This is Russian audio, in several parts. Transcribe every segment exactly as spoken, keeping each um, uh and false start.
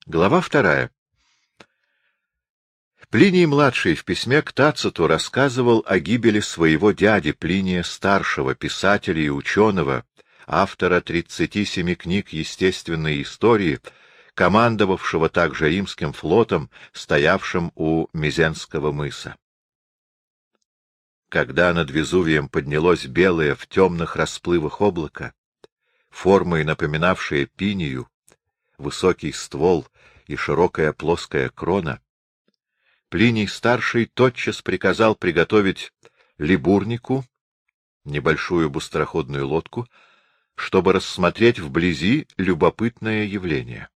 Глава вторая. Плиний-младший в письме к Тациту рассказывал о гибели своего дяди Плиния-старшего, писателя и ученого, автора тридцати семи книг естественной истории, командовавшего также римским флотом, стоявшим у Мизенского мыса. Когда над Везувием поднялось белое в темных расплывах облако, формой напоминавшее пинию, высокий ствол и широкая плоская крона, Плиний-старший тотчас приказал приготовить либурнику, небольшую быстроходную лодку, чтобы рассмотреть вблизи любопытное явление.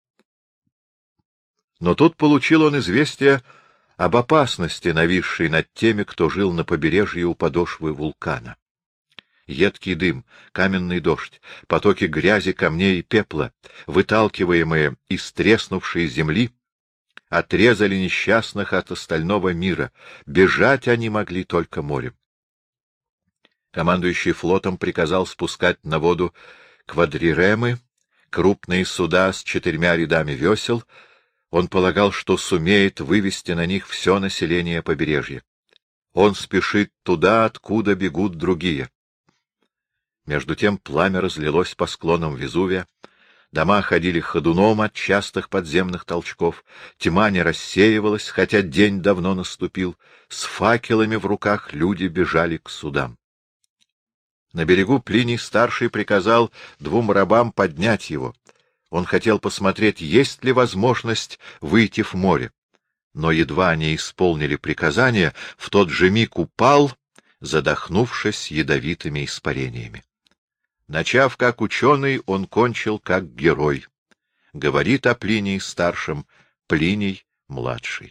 Но тут получил он известие об опасности, нависшей над теми, кто жил на побережье у подошвы вулкана. Едкий дым, каменный дождь, потоки грязи, камней и пепла, выталкиваемые из треснувшей земли, отрезали несчастных от остального мира. Бежать они могли только морем. Командующий флотом приказал спускать на воду квадриремы, крупные суда с четырьмя рядами весел. Он полагал, что сумеет вывести на них все население побережья. Он спешит туда, откуда бегут другие. Между тем пламя разлилось по склонам Везувия, дома ходили ходуном от частых подземных толчков, тьма не рассеивалась, хотя день давно наступил, с факелами в руках люди бежали к судам. На берегу Плиний-старший приказал двум рабам поднять его. Он хотел посмотреть, есть ли возможность выйти в море. Но едва они исполнили приказание, в тот же миг упал, задохнувшись ядовитыми испарениями. Начав как ученый, он кончил как герой. Говорит о Плинии-старшем Плиний-младший.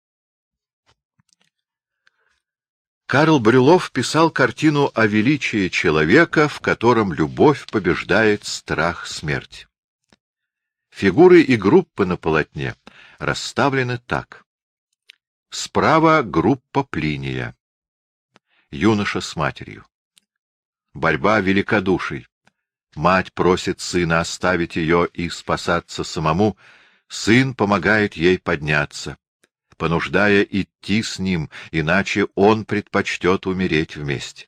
Карл Брюлов писал картину о величии человека, в котором любовь побеждает страх смерти. Фигуры и группы на полотне расставлены так. Справа группа Плиния. Юноша с матерью. Борьба великодуший. Мать просит сына оставить ее и спасаться самому. Сын помогает ей подняться, понуждая идти с ним, иначе он предпочтет умереть вместе.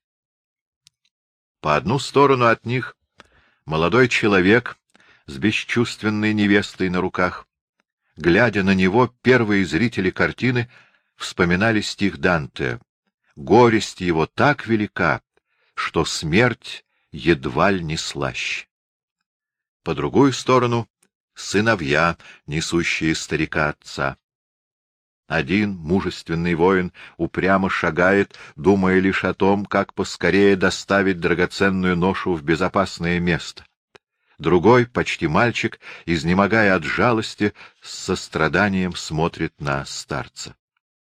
По одну сторону от них молодой человек с бесчувственной невестой на руках. Глядя на него, первые зрители картины вспоминали стих Данте: «Горесть его так велика, что смерть едва ли не слаще». По другую сторону — сыновья, несущие старика отца. Один мужественный воин упрямо шагает, думая лишь о том, как поскорее доставить драгоценную ношу в безопасное место. Другой, почти мальчик, изнемогая от жалости, с состраданием смотрит на старца.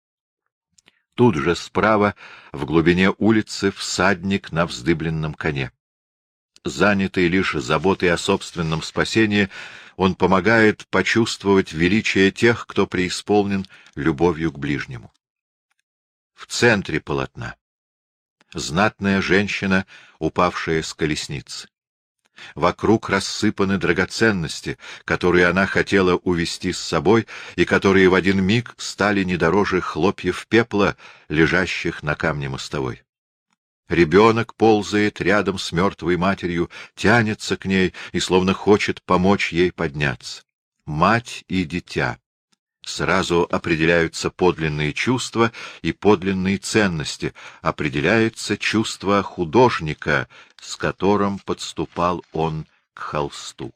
Тут же справа, в глубине улицы, всадник на вздыбленном коне. Занятый лишь заботой о собственном спасении, он помогает почувствовать величие тех, кто преисполнен любовью к ближнему. В центре полотна знатная женщина, упавшая с колесницы. Вокруг рассыпаны драгоценности, которые она хотела увезти с собой и которые в один миг стали не дороже хлопьев пепла, лежащих на камне мостовой. Ребенок ползает рядом с мертвой матерью, тянется к ней и словно хочет помочь ей подняться. Мать и дитя. Сразу определяются подлинные чувства и подлинные ценности, определяется чувство художника, с которым подступал он к холсту.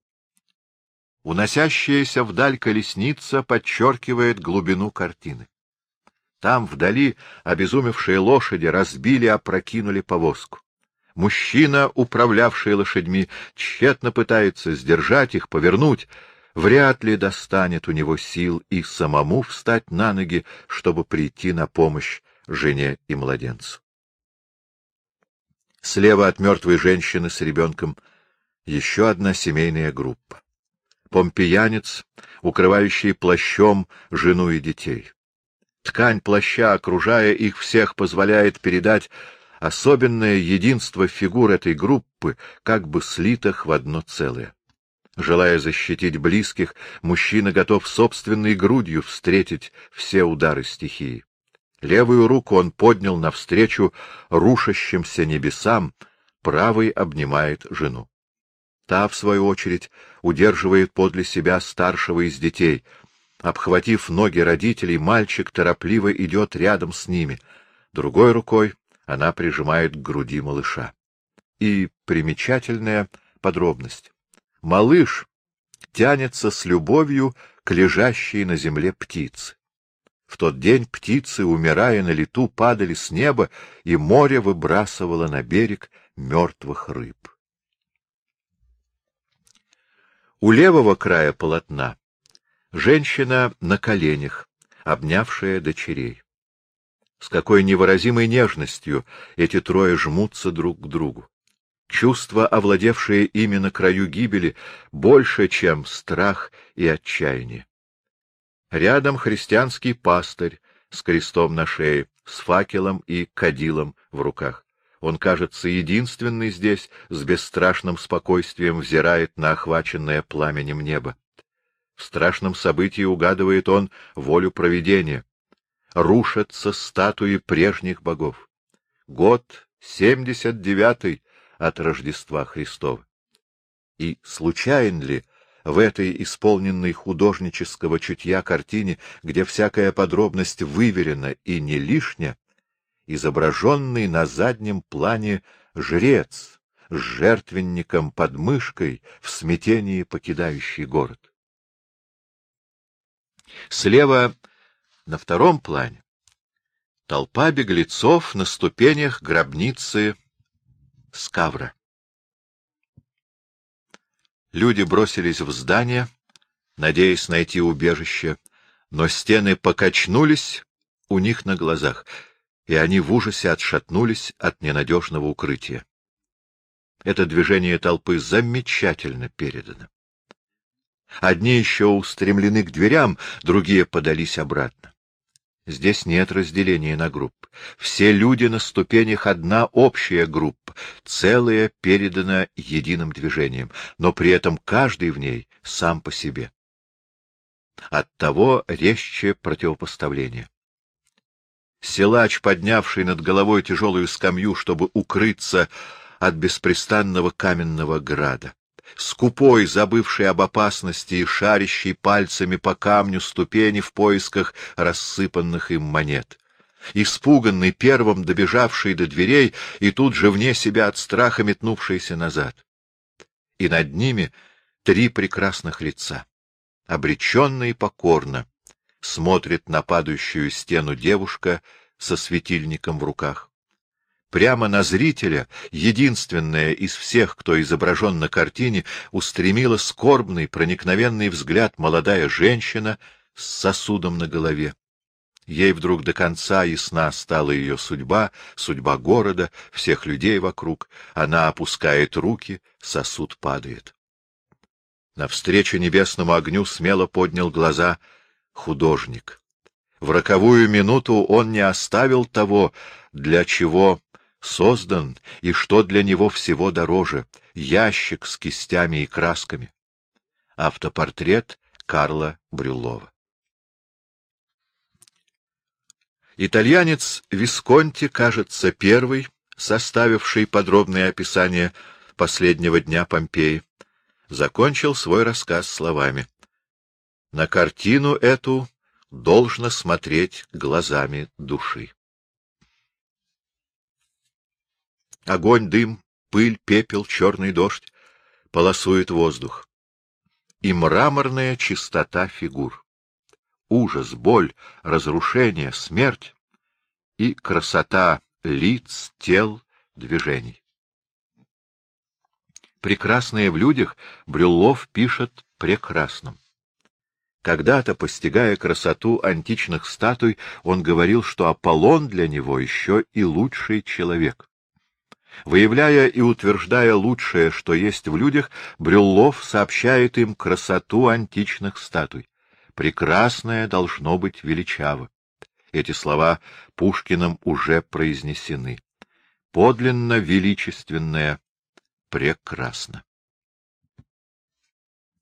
Уносящаяся вдаль колесница подчеркивает глубину картины. Там вдали обезумевшие лошади разбили, опрокинули повозку. Мужчина, управлявший лошадьми, тщетно пытается сдержать их, повернуть. Вряд ли достанет у него сил и самому встать на ноги, чтобы прийти на помощь жене и младенцу. Слева от мертвой женщины с ребенком еще одна семейная группа. Помпеянец, укрывающий плащом жену и детей. Ткань плаща, окружая их всех, позволяет передать особенное единство фигур этой группы, как бы слитых в одно целое. Желая защитить близких, мужчина готов собственной грудью встретить все удары стихии. Левую руку он поднял навстречу рушащимся небесам, правой обнимает жену. Та, в свою очередь, удерживает подле себя старшего из детей. Обхватив ноги родителей, мальчик торопливо идет рядом с ними. Другой рукой она прижимает к груди малыша. И примечательная подробность. Малыш тянется с любовью к лежащей на земле птице. В тот день птицы, умирая на лету, падали с неба, и море выбрасывало на берег мертвых рыб. У левого края полотна женщина на коленях, обнявшая дочерей. С какой невыразимой нежностью эти трое жмутся друг к другу. Чувство, овладевшее ими на краю гибели, больше, чем страх и отчаяние. Рядом христианский пастырь с крестом на шее, с факелом и кадилом в руках. Он, кажется, единственный здесь с бесстрашным спокойствием взирает на охваченное пламенем небо. В страшном событии угадывает он волю провидения. Рушатся статуи прежних богов. Год семьдесят девятый от Рождества Христова. И случайен ли в этой исполненной художнического чутья картине, где всякая подробность выверена и не лишня, изображенный на заднем плане жрец с жертвенником под мышкой в смятении покидающий город? Слева на втором плане толпа беглецов на ступенях гробницы Скавра. Люди бросились в здание, надеясь найти убежище, но стены покачнулись у них на глазах, и они в ужасе отшатнулись от ненадежного укрытия. Это движение толпы замечательно передано. Одни еще устремлены к дверям, другие подались обратно. Здесь нет разделения на группы. Все люди на ступенях одна общая группа, целая передана единым движением, но при этом каждый в ней сам по себе. Оттого резче противопоставление. Силач, поднявший над головой тяжелую скамью, чтобы укрыться от беспрестанного каменного града. Скупой, забывший об опасности и шарящий пальцами по камню ступени в поисках рассыпанных им монет. Испуганный, первым добежавший до дверей и тут же вне себя от страха метнувшийся назад. И над ними три прекрасных лица. Обреченно и покорно смотрит на падающую стену девушка со светильником в руках. Прямо на зрителя, единственная из всех, кто изображен на картине, устремила скорбный, проникновенный взгляд молодая женщина с сосудом на голове. Ей вдруг до конца ясна стала ее судьба, судьба города, всех людей вокруг. Она опускает руки, сосуд падает. Навстречу небесному огню смело поднял глаза художник. В роковую минуту он не оставил того, для чего создан и что для него всего дороже — ящик с кистями и красками. Автопортрет Карла Брюллова. Итальянец Висконти, кажется, первый, составивший подробное описание последнего дня Помпеи, закончил свой рассказ словами: «На картину эту должно смотреть глазами души». Огонь, дым, пыль, пепел, черный дождь полосует воздух. И мраморная чистота фигур. Ужас, боль, разрушение, смерть и красота лиц, тел, движений. Прекрасное в людях Брюллов пишет прекрасным. Когда-то, постигая красоту античных статуй, он говорил, что Аполлон для него еще и лучший человек. Выявляя и утверждая лучшее, что есть в людях, Брюллов сообщает им красоту античных статуй. Прекрасное должно быть величаво. Эти слова Пушкиным уже произнесены. Подлинно величественное прекрасно.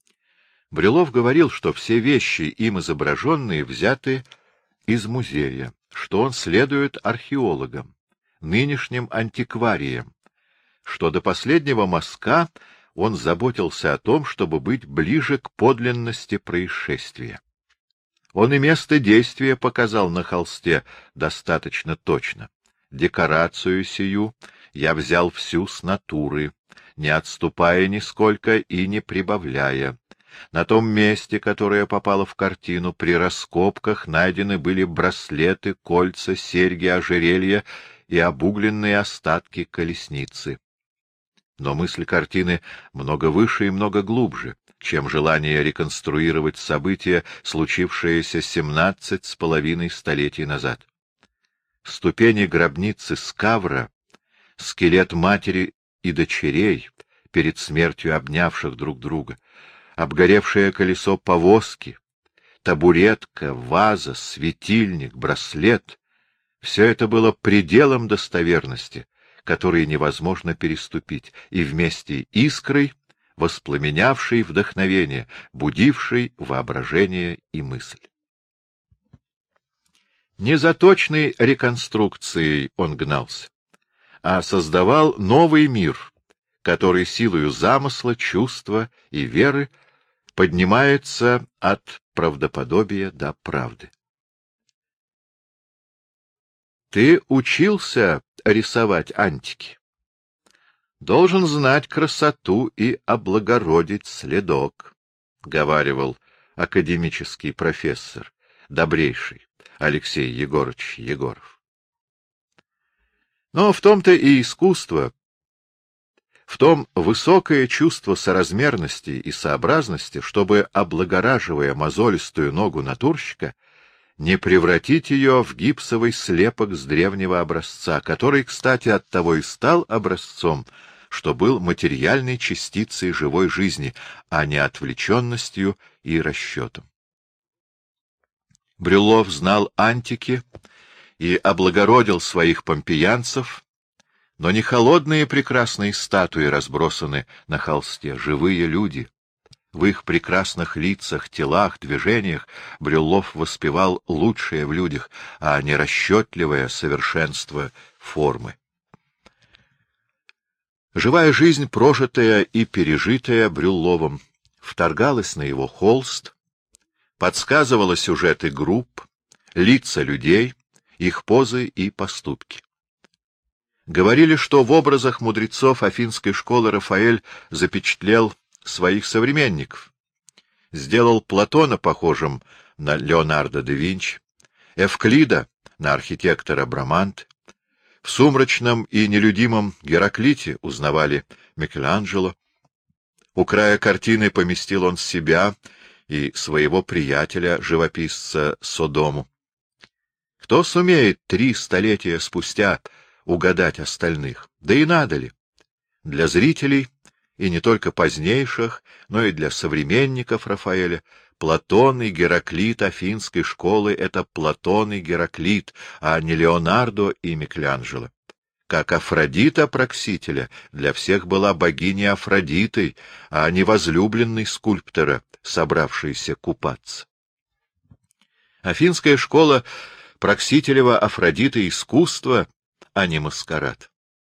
Брюллов говорил, что все вещи, им изображенные, взяты из музея, что он следует археологам, нынешним антиквариям, что до последнего мазка он заботился о том, чтобы быть ближе к подлинности происшествия. Он и место действия показал на холсте достаточно точно. Декорацию сию я взял всю с натуры, не отступая нисколько и не прибавляя. На том месте, которое попало в картину, при раскопках найдены были браслеты, кольца, серьги, ожерелья и обугленные остатки колесницы. Но мысль картины много выше и много глубже, чем желание реконструировать события, случившиеся семнадцать с половиной столетий назад. Ступени гробницы Скавра, скелет матери и дочерей, перед смертью обнявших друг друга, обгоревшее колесо повозки, табуретка, ваза, светильник, браслет — все это было пределом достоверности, который невозможно переступить, и вместе искрой, воспламенявшей вдохновение, будившей воображение и мысль. Не за точной реконструкцией он гнался, а создавал новый мир, который силою замысла, чувства и веры поднимается от правдоподобия до правды. Ты учился рисовать антики. Должен знать красоту и облагородить следок, — говаривал академический профессор, добрейший Алексей Егорыч Егоров. Но в том-то и искусство, в том высокое чувство соразмерности и сообразности, чтобы, облагораживая мозолистую ногу натурщика, не превратить ее в гипсовый слепок с древнего образца, который, кстати, оттого и стал образцом, что был материальной частицей живой жизни, а не отвлеченностью и расчетом. Брюллов знал антики и облагородил своих помпеянцев, но не холодные прекрасные статуи разбросаны на холсте, живые люди. В их прекрасных лицах, телах, движениях Брюллов воспевал лучшее в людях, а не расчетливое совершенство формы. Живая жизнь, прожитая и пережитая Брюлловым, вторгалась на его холст, подсказывала сюжеты групп, лица людей, их позы и поступки. Говорили, что в образах мудрецов афинской школы Рафаэль запечатлел своих современников, сделал Платона похожим на Леонардо да Винчи, Эвклида на архитектора Браманте, в сумрачном и нелюдимом Гераклите узнавали Микеланджело, у края картины поместил он себя и своего приятеля-живописца Содому. Кто сумеет три столетия спустя угадать остальных? Да и надо ли? Для зрителей, и не только позднейших, но и для современников Рафаэля, Платон и Гераклит афинской школы — это Платон и Гераклит, а не Леонардо и Микеланджело. Как Афродита Проксителя для всех была богиней Афродитой, а не возлюбленной скульптора, собравшейся купаться. Афинская школа Проксителева Афродита — искусство, а не маскарад.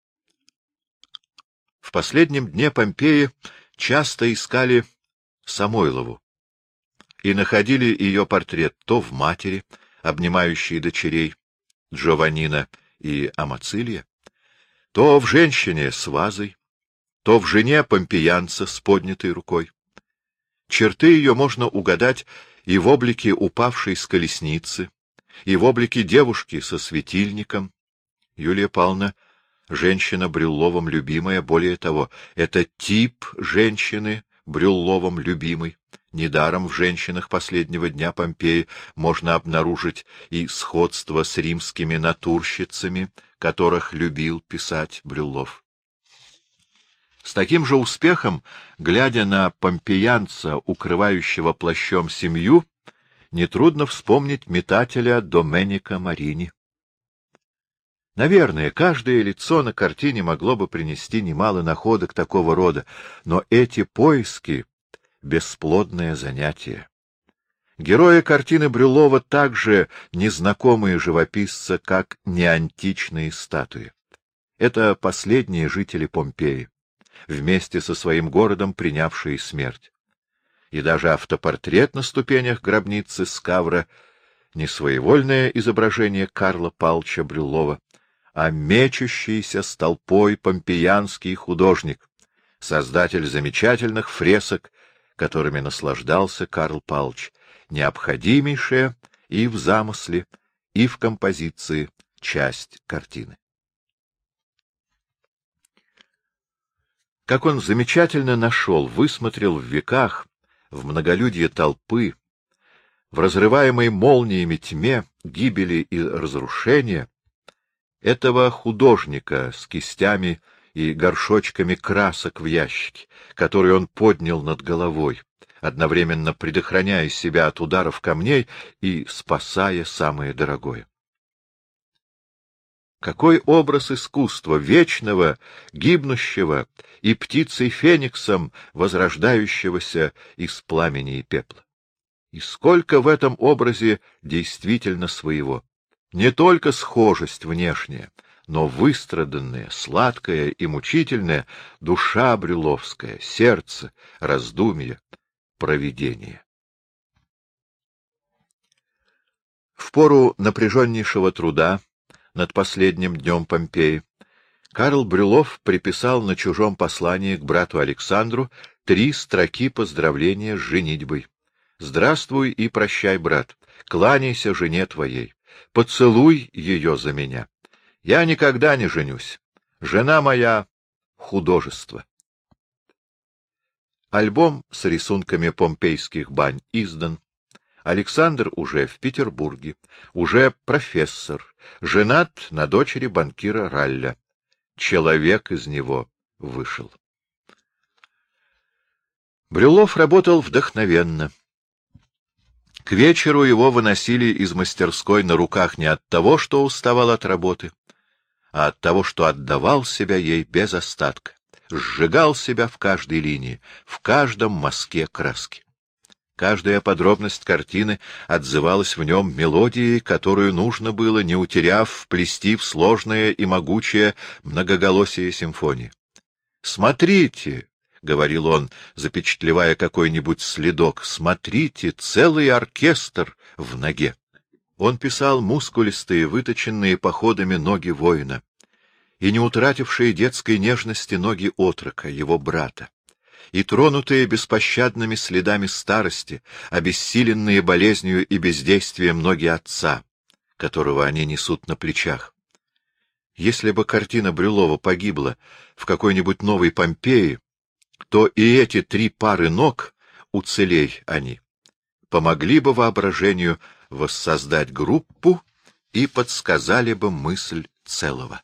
В последнем дне Помпеи часто искали Самойлову и находили ее портрет то в матери, обнимающей дочерей Джованнино и Амацилия, то в женщине с вазой, то в жене помпеянца с поднятой рукой. Черты ее можно угадать и в облике упавшей с колесницы, и в облике девушки со светильником. Юлия Павловна — женщина Брюлловым любимая, более того, это тип женщины Брюлловым любимой. Недаром в женщинах последнего дня Помпеи можно обнаружить и сходство с римскими натурщицами, которых любил писать Брюллов. С таким же успехом, глядя на помпеянца, укрывающего плащом семью, нетрудно вспомнить метателя Доменика Марини. Наверное, каждое лицо на картине могло бы принести немало находок такого рода, но эти поиски бесплодное занятие. Герои картины Брюлова также незнакомые живописца, как неантичные статуи. Это последние жители Помпеи, вместе со своим городом принявшие смерть. И даже автопортрет на ступенях гробницы Скавра — не своевольное изображение Карла Павловича Брюллова, а мечущийся с толпой помпеянский художник, создатель замечательных фресок, которыми наслаждался Карл Павлович, необходимейшая и в замысле, и в композиции часть картины. Как он замечательно нашел, высмотрел в веках, в многолюдье толпы, в разрываемой молниями тьме гибели и разрушения, этого художника с кистями и горшочками красок в ящике, который он поднял над головой, одновременно предохраняя себя от ударов камней и спасая самое дорогое. Какой образ искусства, вечного, гибнущего и птицей фениксом, возрождающегося из пламени и пепла! И сколько в этом образе действительно своего! Не только схожесть внешняя, но выстраданная, сладкая и мучительная душа брюлловская, сердце, раздумье, провидение. В пору напряженнейшего труда над последним днем Помпеи Карл Брюллов приписал на чужом послании к брату Александру три строки поздравления с женитьбой. «Здравствуй и прощай, брат, кланяйся жене твоей, поцелуй ее за меня. Я никогда не женюсь. Жена моя — художество». Альбом с рисунками помпейских бань издан. Александр уже в Петербурге, уже профессор, женат на дочери банкира Ралля. Человек из него вышел. Брюллов работал вдохновенно. К вечеру его выносили из мастерской на руках не от того, что уставал от работы, а от того, что отдавал себя ей без остатка, сжигал себя в каждой линии, в каждом мазке краски. Каждая подробность картины отзывалась в нем мелодией, которую нужно было, не утеряв, вплести в сложное и могучее многоголосие симфонии. «Смотрите!» — говорил он, запечатлевая какой-нибудь следок, — «смотрите, целый оркестр в ноге». Он писал мускулистые, выточенные походами ноги воина, и не утратившие детской нежности ноги отрока, его брата, и тронутые беспощадными следами старости, обессиленные болезнью и бездействием ноги отца, которого они несут на плечах. Если бы картина Брюллова погибла в какой-нибудь новой Помпеи, то и эти три пары ног, уцелей они, помогли бы воображению воссоздать группу и подсказали бы мысль целого.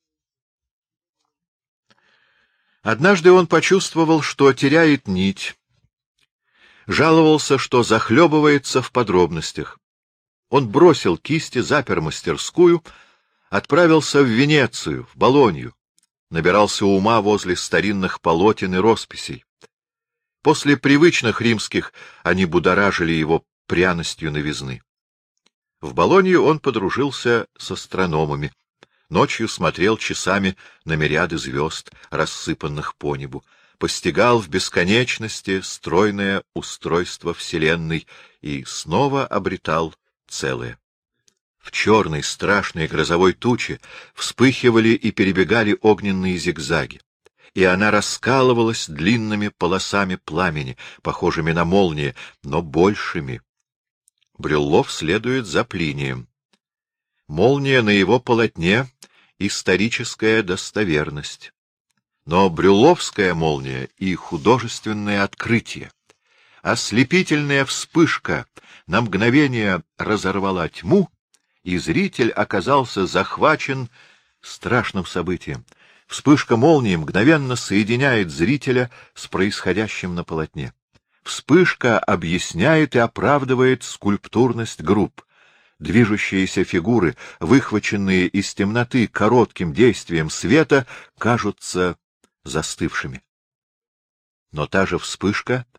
Однажды он почувствовал, что теряет нить, жаловался, что захлебывается в подробностях. Он бросил кисти, запер мастерскую, отправился в Венецию, в Болонью, набирался ума возле старинных полотен и росписей. После привычных римских они будоражили его пряностью новизны. В Болонью он подружился с астрономами. Ночью смотрел часами на мириады звезд, рассыпанных по небу, постигал в бесконечности стройное устройство Вселенной и снова обретал целое. В черной страшной грозовой туче вспыхивали и перебегали огненные зигзаги, и она раскалывалась длинными полосами пламени, похожими на молнии, но большими. Брюллов следует за Плинием. Молния на его полотне — историческая достоверность. Но брюлловская молния и художественное открытие. Ослепительная вспышка на мгновение разорвала тьму, и зритель оказался захвачен страшным событием. Вспышка молнии мгновенно соединяет зрителя с происходящим на полотне. Вспышка объясняет и оправдывает скульптурность групп. Движущиеся фигуры, выхваченные из темноты коротким действием света, кажутся застывшими. Но та же вспышка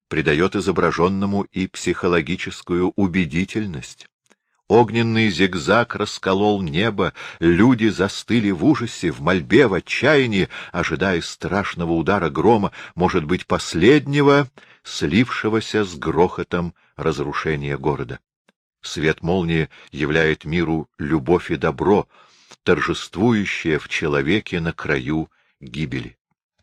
придает изображенному и психологическую убедительность. Огненный зигзаг расколол небо, люди застыли в ужасе, в мольбе, в отчаянии, ожидая страшного удара грома, может быть, последнего, слившегося с грохотом разрушения города. Свет молнии являет миру любовь и добро, торжествующее в человеке на краю гибели.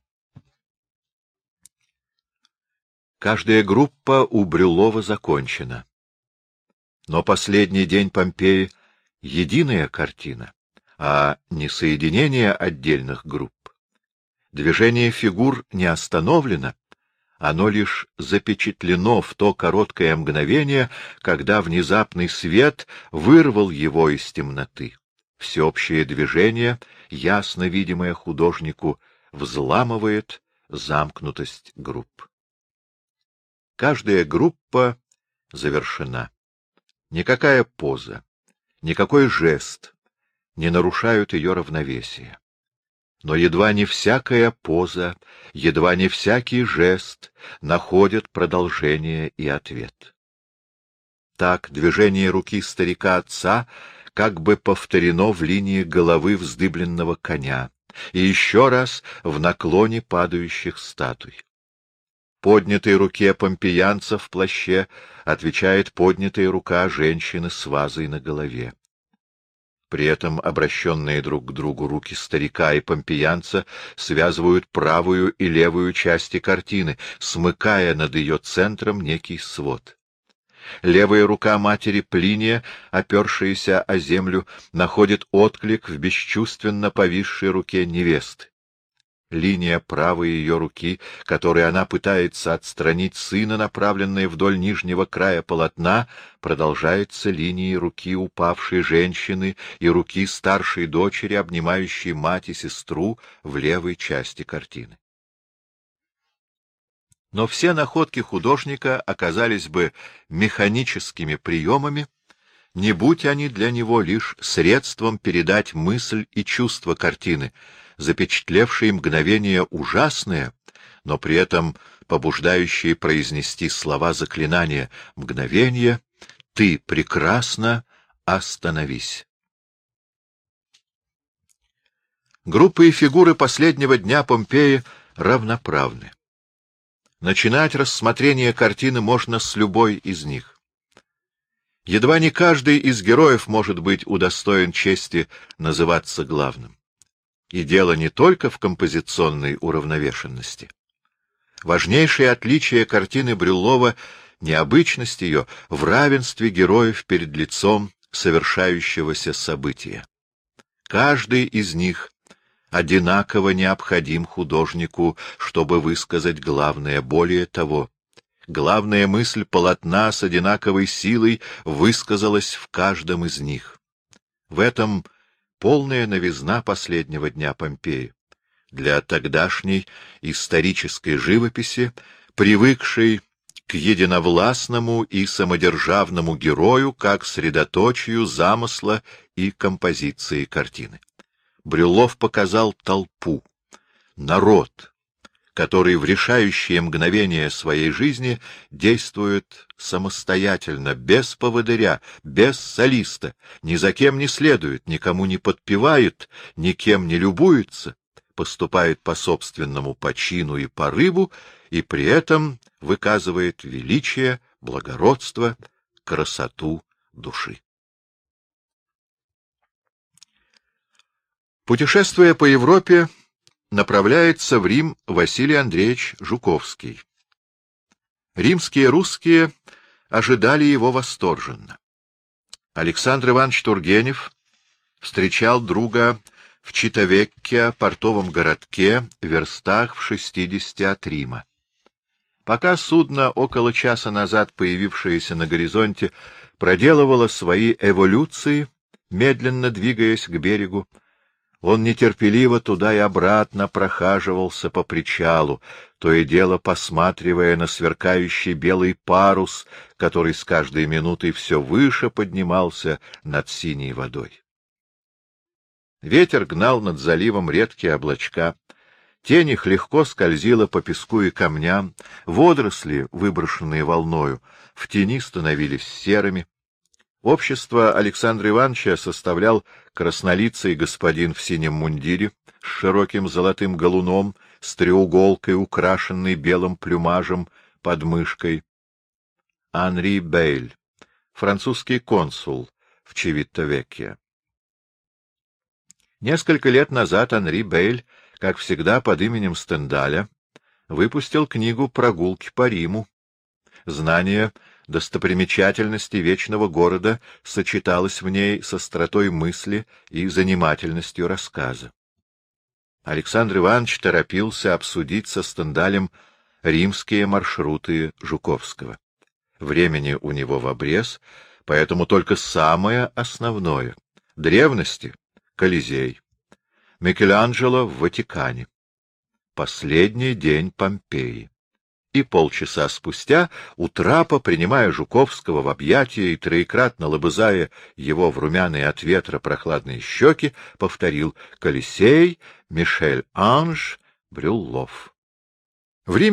Каждая группа у Брюлова закончена. Но последний день Помпеи — единая картина, а не соединение отдельных групп. Движение фигур не остановлено, оно лишь запечатлено в то короткое мгновение, когда внезапный свет вырвал его из темноты. Всеобщее движение, ясно видимое художнику, взламывает замкнутость групп. Каждая группа завершена. Никакая поза, никакой жест не нарушают ее равновесия. Но едва не всякая поза, едва не всякий жест находят продолжение и ответ. Так движение руки старика-отца как бы повторено в линии головы вздыбленного коня и еще раз в наклоне падающих статуй. Поднятой руке помпеянца в плаще отвечает поднятая рука женщины с вазой на голове. При этом обращенные друг к другу руки старика и помпеянца связывают правую и левую части картины, смыкая над ее центром некий свод. Левая рука матери Плиния, опершаяся о землю, находит отклик в бесчувственно повисшей руке невесты. Линия правой ее руки, которой она пытается отстранить сына, направленная вдоль нижнего края полотна, продолжается линией руки упавшей женщины и руки старшей дочери, обнимающей мать и сестру в левой части картины. Но все находки художника оказались бы механическими приемами, не будь они для него лишь средством передать мысль и чувство картины, запечатлевшие мгновение ужасное, но при этом побуждающие произнести слова заклинания: «Мгновение, ты прекрасна, остановись». Группы и фигуры последнего дня Помпеи равноправны. Начинать рассмотрение картины можно с любой из них. Едва не каждый из героев может быть удостоен чести называться главным. И дело не только в композиционной уравновешенности. Важнейшее отличие картины Брюллова — необычность ее в равенстве героев перед лицом совершающегося события. Каждый из них одинаково необходим художнику, чтобы высказать главное. Более того, главная мысль полотна с одинаковой силой высказалась в каждом из них. В этом полная новизна последнего дня Помпеи. Для тогдашней исторической живописи, привыкшей к единовластному и самодержавному герою как средоточию замысла и композиции картины. Брюллов показал толпу, народ, который в решающее мгновение своей жизни действует самостоятельно, без поводыря, без солиста, ни за кем не следует, никому не подпевает, никем не любуется, поступает по собственному почину и порыву, и при этом выказывает величие, благородство, красоту души. Путешествуя по Европе, направляется в Рим Василий Андреевич Жуковский. Римские русские ожидали его восторженно. Александр Иванович Тургенев встречал друга в Читавекке, портовом городке, в верстах в шестидесяти от Рима. Пока судно, около часа назад появившееся на горизонте, проделывало свои эволюции, медленно двигаясь к берегу, он нетерпеливо туда и обратно прохаживался по причалу, то и дело посматривая на сверкающий белый парус, который с каждой минутой все выше поднимался над синей водой. Ветер гнал над заливом редкие облачка, Тень их легко скользила по песку и камням, водоросли, выброшенные волною, в тени становились серыми. Общество Александра Ивановича составлял краснолицый господин в синем мундире с широким золотым галуном, с треуголкой, украшенной белым плюмажем под мышкой. Анри Бейль, французский консул в Чивиттовекье. Несколько лет назад Анри Бейль, как всегда под именем Стендаля, выпустил книгу «Прогулки по Риму». Знание достопримечательностей вечного города сочеталось в ней с остротой мысли и занимательностью рассказа. Александр Иванович торопился обсудить со Стендалем римские маршруты Жуковского. Времени у него в обрез, поэтому только самое основное — древности — Колизей, Микеланджело в Ватикане, последний день Помпеи. И полчаса спустя у трапа, принимая Жуковского в объятия и троекратно лобызая его в румяные от ветра прохладные щеки, повторил «Колизей, Мишель-Анж, Брюллов». В Риме